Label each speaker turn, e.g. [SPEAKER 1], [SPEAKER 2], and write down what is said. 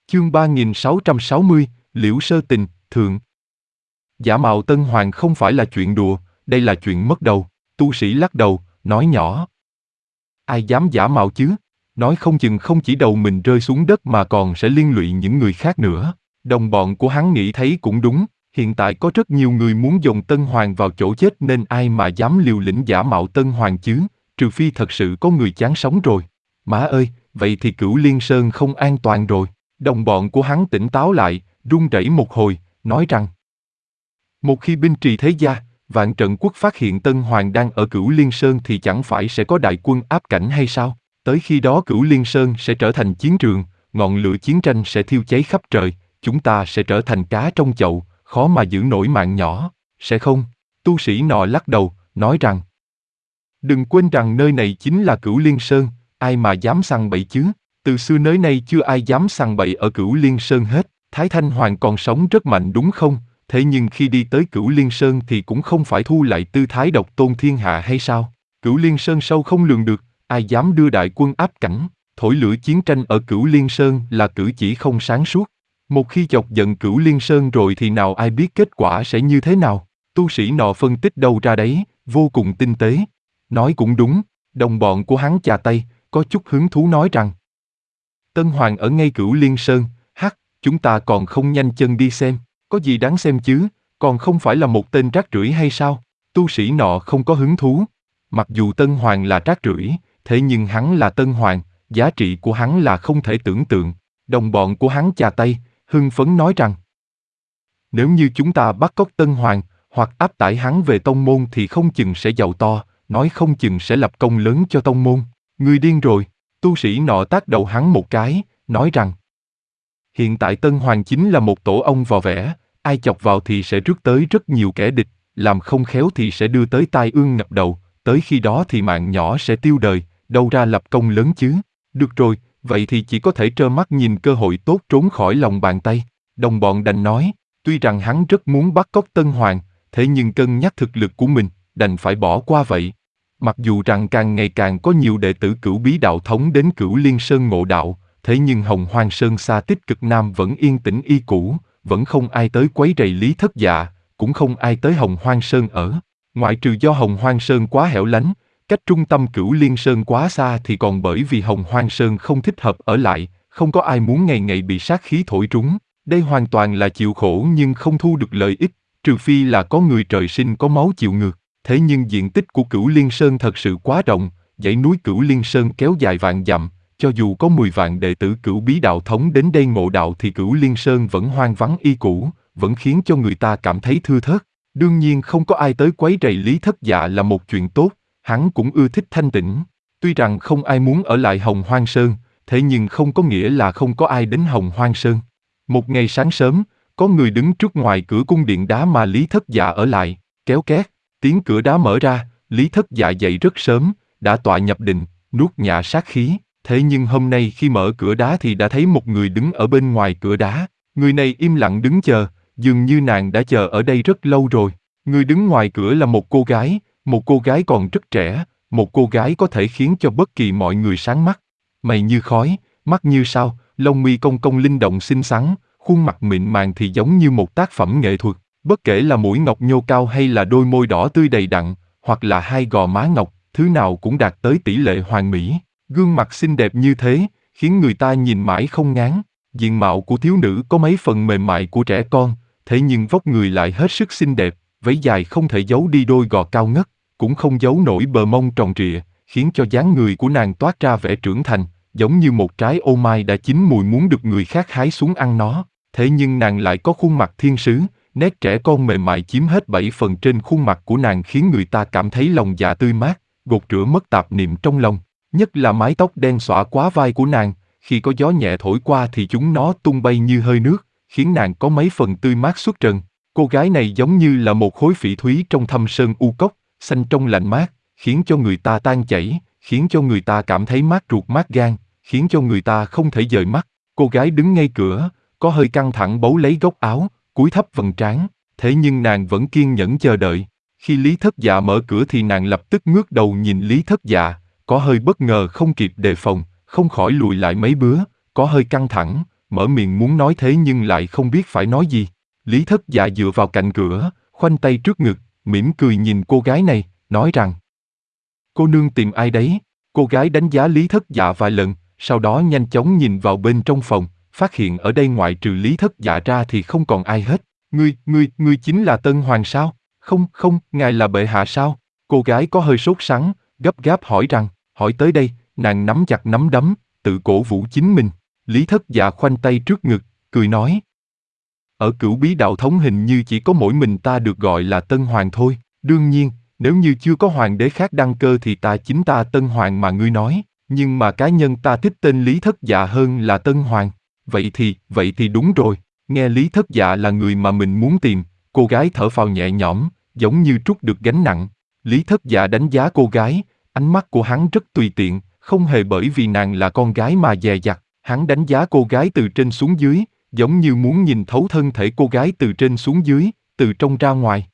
[SPEAKER 1] Chương 3660, Liễu Sơ Tình, Thượng. Giả mạo Tân Hoàng không phải là chuyện đùa, đây là chuyện mất đầu. Tu sĩ lắc đầu, nói nhỏ. Ai dám giả mạo chứ? Nói không chừng không chỉ đầu mình rơi xuống đất mà còn sẽ liên lụy những người khác nữa. Đồng bọn của hắn nghĩ thấy cũng đúng, hiện tại có rất nhiều người muốn dồn Tân Hoàng vào chỗ chết nên ai mà dám liều lĩnh giả mạo Tân Hoàng chứ, trừ phi thật sự có người chán sống rồi. Má ơi, vậy thì Cửu Liên Sơn không an toàn rồi. Đồng bọn của hắn tỉnh táo lại, run rẩy một hồi, nói rằng một khi binh trì thế gia, Vạn Trận Quốc phát hiện Tân Hoàng đang ở Cửu Liên Sơn thì chẳng phải sẽ có đại quân áp cảnh hay sao? Tới khi đó Cửu Liên Sơn sẽ trở thành chiến trường, ngọn lửa chiến tranh sẽ thiêu cháy khắp trời, chúng ta sẽ trở thành cá trong chậu, khó mà giữ nổi mạng nhỏ, sẽ không? Tu sĩ nọ lắc đầu, nói rằng đừng quên rằng nơi này chính là Cửu Liên Sơn, ai mà dám sằng bậy chứ? Từ xưa tới nay chưa ai dám sằng bậy ở Cửu Liên Sơn hết. Thái Thanh Hoàng còn sống rất mạnh đúng không? Thế nhưng khi đi tới Cửu Liên Sơn thì cũng không phải thu lại tư thái độc tôn thiên hạ hay sao? Cửu Liên Sơn sâu không lường được, ai dám đưa đại quân áp cảnh, thổi lửa chiến tranh ở Cửu Liên Sơn là cử chỉ không sáng suốt. Một khi chọc giận Cửu Liên Sơn rồi thì nào ai biết kết quả sẽ như thế nào? Tu sĩ nọ phân tích đâu ra đấy, vô cùng tinh tế. Nói cũng đúng, đồng bọn của hắn chà tay, có chút hứng thú nói rằng Tân Hoàng ở ngay Cửu Liên Sơn, chúng ta còn không nhanh chân đi xem, có gì đáng xem chứ, còn không phải là một tên rác rưởi hay sao? Tu sĩ nọ không có hứng thú. Mặc dù Tân Hoàng là rác rưởi, thế nhưng hắn là Tân Hoàng, giá trị của hắn là không thể tưởng tượng. Đồng bọn của hắn chà tay, hưng phấn nói rằng nếu như chúng ta bắt cóc Tân Hoàng, hoặc áp tải hắn về tông môn thì không chừng sẽ giàu to, nói không chừng sẽ lập công lớn cho tông môn. Ngươi điên rồi, tu sĩ nọ tát đầu hắn một cái, nói rằng hiện tại Tân Hoàng chính là một tổ ong vò vẽ, ai chọc vào thì sẽ rước tới rất nhiều kẻ địch, làm không khéo thì sẽ đưa tới tai ương ngập đầu, tới khi đó thì mạng nhỏ sẽ tiêu đời, đâu ra lập công lớn chứ. Được rồi, vậy thì chỉ có thể trơ mắt nhìn cơ hội tốt trốn khỏi lòng bàn tay. Đồng bọn đành nói, tuy rằng hắn rất muốn bắt cóc Tân Hoàng, thế nhưng cân nhắc thực lực của mình, đành phải bỏ qua vậy. Mặc dù rằng càng ngày càng có nhiều đệ tử Cửu Bí Đạo Thống đến Cửu Liên Sơn ngộ đạo, thế nhưng Hồng Hoang Sơn xa tích cực Nam vẫn yên tĩnh y cũ, vẫn không ai tới quấy rầy Lý Thất Dạ, cũng không ai tới Hồng Hoang Sơn ở. Ngoại trừ do Hồng Hoang Sơn quá hẻo lánh, cách trung tâm Cửu Liên Sơn quá xa thì còn bởi vì Hồng Hoang Sơn không thích hợp ở lại, không có ai muốn ngày ngày bị sát khí thổi trúng. Đây hoàn toàn là chịu khổ nhưng không thu được lợi ích, trừ phi là có người trời sinh có máu chịu ngược. Thế nhưng diện tích của Cửu Liên Sơn thật sự quá rộng, dãy núi Cửu Liên Sơn kéo dài vạn dặm, cho dù có 10 vạn đệ tử Cửu Bí Đạo Thống đến đây ngộ đạo thì Cửu Liên Sơn vẫn hoang vắng y cũ, vẫn khiến cho người ta cảm thấy thưa thớt. Đương nhiên không có ai tới quấy rầy Lý Thất Dạ là một chuyện tốt, hắn cũng ưa thích thanh tĩnh. Tuy rằng không ai muốn ở lại Hồng Hoang Sơn, thế nhưng không có nghĩa là không có ai đến Hồng Hoang Sơn. Một ngày sáng sớm, có người đứng trước ngoài cửa cung điện đá mà Lý Thất Dạ ở lại, kéo két, tiếng cửa đá mở ra, Lý Thất Dạ dậy rất sớm, đã tọa nhập định, nuốt nhả sát khí. Thế nhưng hôm nay khi mở cửa đá thì đã thấy một người đứng ở bên ngoài cửa đá. Người này im lặng đứng chờ, dường như nàng đã chờ ở đây rất lâu rồi. Người đứng ngoài cửa là một cô gái còn rất trẻ, một cô gái có thể khiến cho bất kỳ mọi người sáng mắt. Mày như khói, mắt như sao, lông mi cong cong linh động xinh xắn, khuôn mặt mịn màng thì giống như một tác phẩm nghệ thuật. Bất kể là mũi ngọc nhô cao hay là đôi môi đỏ tươi đầy đặn, hoặc là hai gò má ngọc, thứ nào cũng đạt tới tỷ lệ hoàn mỹ. Gương mặt xinh đẹp như thế, khiến người ta nhìn mãi không ngán. Diện mạo của thiếu nữ có mấy phần mềm mại của trẻ con, thế nhưng vóc người lại hết sức xinh đẹp, váy dài không thể giấu đi đôi gò cao ngất, cũng không giấu nổi bờ mông tròn trịa, khiến cho dáng người của nàng toát ra vẻ trưởng thành, giống như một trái ô mai đã chín mùi muốn được người khác hái xuống ăn nó. Thế nhưng nàng lại có khuôn mặt thiên sứ, nét trẻ con mềm mại chiếm hết 7 phần trên khuôn mặt của nàng khiến người ta cảm thấy lòng dạ tươi mát, gột rửa mất tạp niệm trong lòng. Nhất là mái tóc đen xõa quá vai của nàng, khi có gió nhẹ thổi qua thì chúng nó tung bay như hơi nước, khiến nàng có mấy phần tươi mát xuất trần. Cô gái này giống như là một khối phỉ thúy trong thâm sơn u cốc, xanh trong lạnh mát, khiến cho người ta tan chảy, khiến cho người ta cảm thấy mát ruột mát gan, khiến cho người ta không thể dời mắt. Cô gái đứng ngay cửa, có hơi căng thẳng bấu lấy góc áo, cúi thấp vầng trán, thế nhưng nàng vẫn kiên nhẫn chờ đợi. Khi Lý Thất Dạ mở cửa thì nàng lập tức ngước đầu nhìn Lý Thất Dạ, có hơi bất ngờ không kịp đề phòng, không khỏi lùi lại mấy bước, có hơi căng thẳng, mở miệng muốn nói thế nhưng lại không biết phải nói gì. Lý Thất Dạ dựa vào cạnh cửa, khoanh tay trước ngực, mỉm cười nhìn cô gái này, nói rằng: cô nương tìm ai đấy? Cô gái đánh giá Lý Thất Dạ vài lần, sau đó nhanh chóng nhìn vào bên trong phòng, phát hiện ở đây ngoại trừ Lý Thất Dạ ra thì không còn ai hết. Ngươi chính là Tân Hoàng sao? Không, ngài là bệ hạ sao? Cô gái có hơi sốt sắng, gấp gáp hỏi rằng, hỏi tới đây, nàng nắm chặt nắm đấm, tự cổ vũ chính mình. Lý Thất Dạ khoanh tay trước ngực, cười nói: ở Cửu Bí Đạo Thống hình như chỉ có mỗi mình ta được gọi là Tân Hoàng thôi. Đương nhiên, nếu như chưa có hoàng đế khác đăng cơ thì chính ta Tân Hoàng mà ngươi nói, nhưng mà cá nhân ta thích tên Lý Thất Dạ hơn là Tân Hoàng. Vậy thì đúng rồi. Nghe Lý Thất Dạ là người mà mình muốn tìm, cô gái thở phào nhẹ nhõm, giống như trút được gánh nặng. Lý Thất Dạ đánh giá cô gái, ánh mắt của hắn rất tùy tiện, không hề bởi vì nàng là con gái mà dè dặt. Hắn đánh giá cô gái từ trên xuống dưới, giống như muốn nhìn thấu thân thể cô gái từ trên xuống dưới, từ trong ra ngoài.